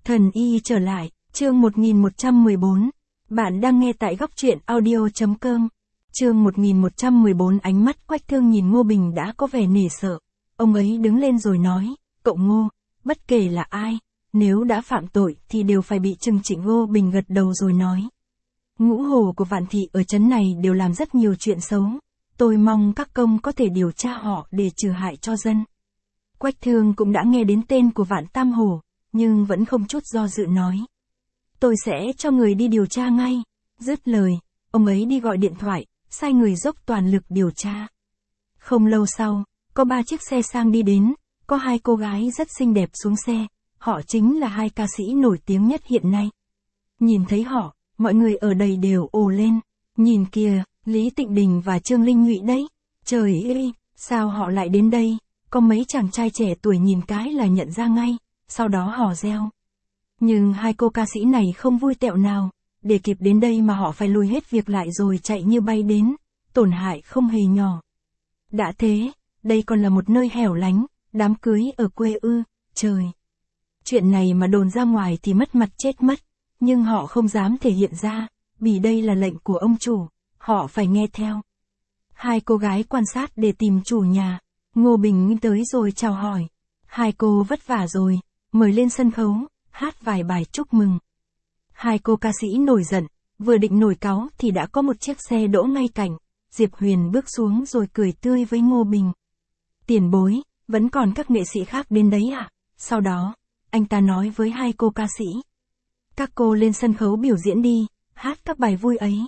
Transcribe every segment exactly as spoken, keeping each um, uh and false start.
Thần y trở lại, chương một nghìn một trăm mười bốn. Bạn đang nghe tại góc truyện audio.com. Chương một nghìn một trăm mười bốn. Ánh mắt Quách Thương nhìn Ngô Bình đã có vẻ nể sợ. Ông ấy đứng lên rồi nói, cậu Ngô, bất kể là ai, nếu đã phạm tội thì đều phải bị trừng trị. Ngô Bình gật đầu rồi nói. Ngũ hồ của Vạn Thị ở trấn này đều làm rất nhiều chuyện xấu. Tôi mong các công có thể điều tra họ để trừ hại cho dân. Quách Thương cũng đã nghe đến tên của Vạn Tam Hổ, nhưng vẫn không chút do dự nói. Tôi sẽ cho người đi điều tra ngay. Dứt lời, ông ấy đi gọi điện thoại, sai người dốc toàn lực điều tra. Không lâu sau, có ba chiếc xe sang đi đến, có hai cô gái rất xinh đẹp xuống xe, họ chính là hai ca sĩ nổi tiếng nhất hiện nay. Nhìn thấy họ, mọi người ở đây đều ồ lên. Nhìn kìa, Lý Tịnh Đình và Trương Linh Nhụy đấy. Trời ơi, sao họ lại đến đây? Có mấy chàng trai trẻ tuổi nhìn cái là nhận ra ngay, sau đó hò reo. Nhưng hai cô ca sĩ này không vui tẹo nào, để kịp đến đây mà họ phải lùi hết việc lại rồi chạy như bay đến, tổn hại không hề nhỏ. Đã thế, đây còn là một nơi hẻo lánh, đám cưới ở quê ư, trời. Chuyện này mà đồn ra ngoài thì mất mặt chết mất, nhưng họ không dám thể hiện ra, vì đây là lệnh của ông chủ, họ phải nghe theo. Hai cô gái quan sát để tìm chủ nhà, Ngô Bình tới rồi chào hỏi. Hai cô vất vả rồi, mời lên sân khấu, hát vài bài chúc mừng. Hai cô ca sĩ nổi giận, vừa định nổi cáu thì đã có một chiếc xe đỗ ngay cạnh. Diệp Huyền bước xuống rồi cười tươi với Ngô Bình. Tiền bối, vẫn còn các nghệ sĩ khác đến đấy à? Sau đó, anh ta nói với hai cô ca sĩ. Các cô lên sân khấu biểu diễn đi, hát các bài vui ấy.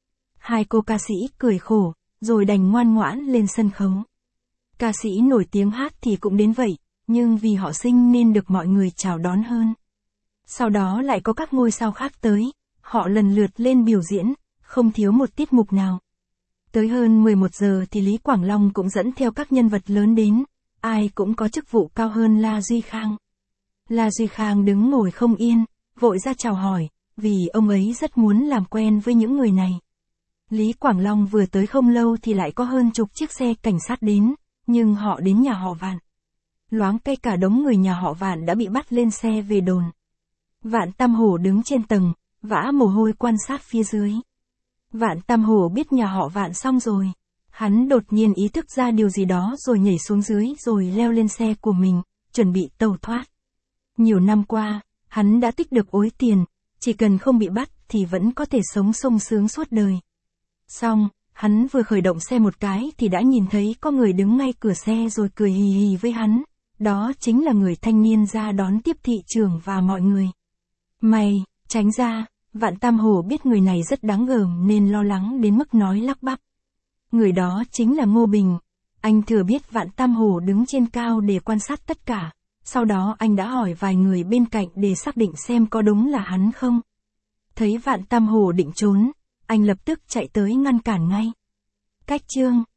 Hai cô ca sĩ cười khổ, rồi đành ngoan ngoãn lên sân khấu. Ca sĩ nổi tiếng hát thì cũng đến vậy, nhưng vì họ xinh nên được mọi người chào đón hơn. Sau đó lại có các ngôi sao khác tới, họ lần lượt lên biểu diễn, không thiếu một tiết mục nào. Tới hơn mười một giờ thì Lý Quảng Long cũng dẫn theo các nhân vật lớn đến, ai cũng có chức vụ cao hơn La Duy Khang. La Duy Khang đứng ngồi không yên, vội ra chào hỏi, vì ông ấy rất muốn làm quen với những người này. Lý Quảng Long vừa tới không lâu thì lại có hơn chục chiếc xe cảnh sát đến, nhưng họ đến nhà họ Vạn. Loáng cây cả đống người nhà họ Vạn đã bị bắt lên xe về đồn. Vạn Tam Hổ đứng trên tầng, vã mồ hôi quan sát phía dưới. Vạn Tam Hổ biết nhà họ Vạn xong rồi. Hắn đột nhiên ý thức ra điều gì đó rồi nhảy xuống dưới rồi leo lên xe của mình, chuẩn bị tẩu thoát. Nhiều năm qua, hắn đã tích được ối tiền, chỉ cần không bị bắt thì vẫn có thể sống sung sướng suốt đời. Xong, hắn vừa khởi động xe một cái thì đã nhìn thấy có người đứng ngay cửa xe rồi cười hì hì với hắn. Đó chính là người thanh niên ra đón tiếp thị trưởng và mọi người. Mày, tránh ra, Vạn Tam Hổ biết người này rất đáng gờm nên lo lắng đến mức nói lắp bắp. Người đó chính là Ngô Bình. Anh thừa biết Vạn Tam Hổ đứng trên cao để quan sát tất cả. Sau đó anh đã hỏi vài người bên cạnh để xác định xem có đúng là hắn không. Thấy Vạn Tam Hổ định trốn, anh lập tức chạy tới ngăn cản ngay. Cách chương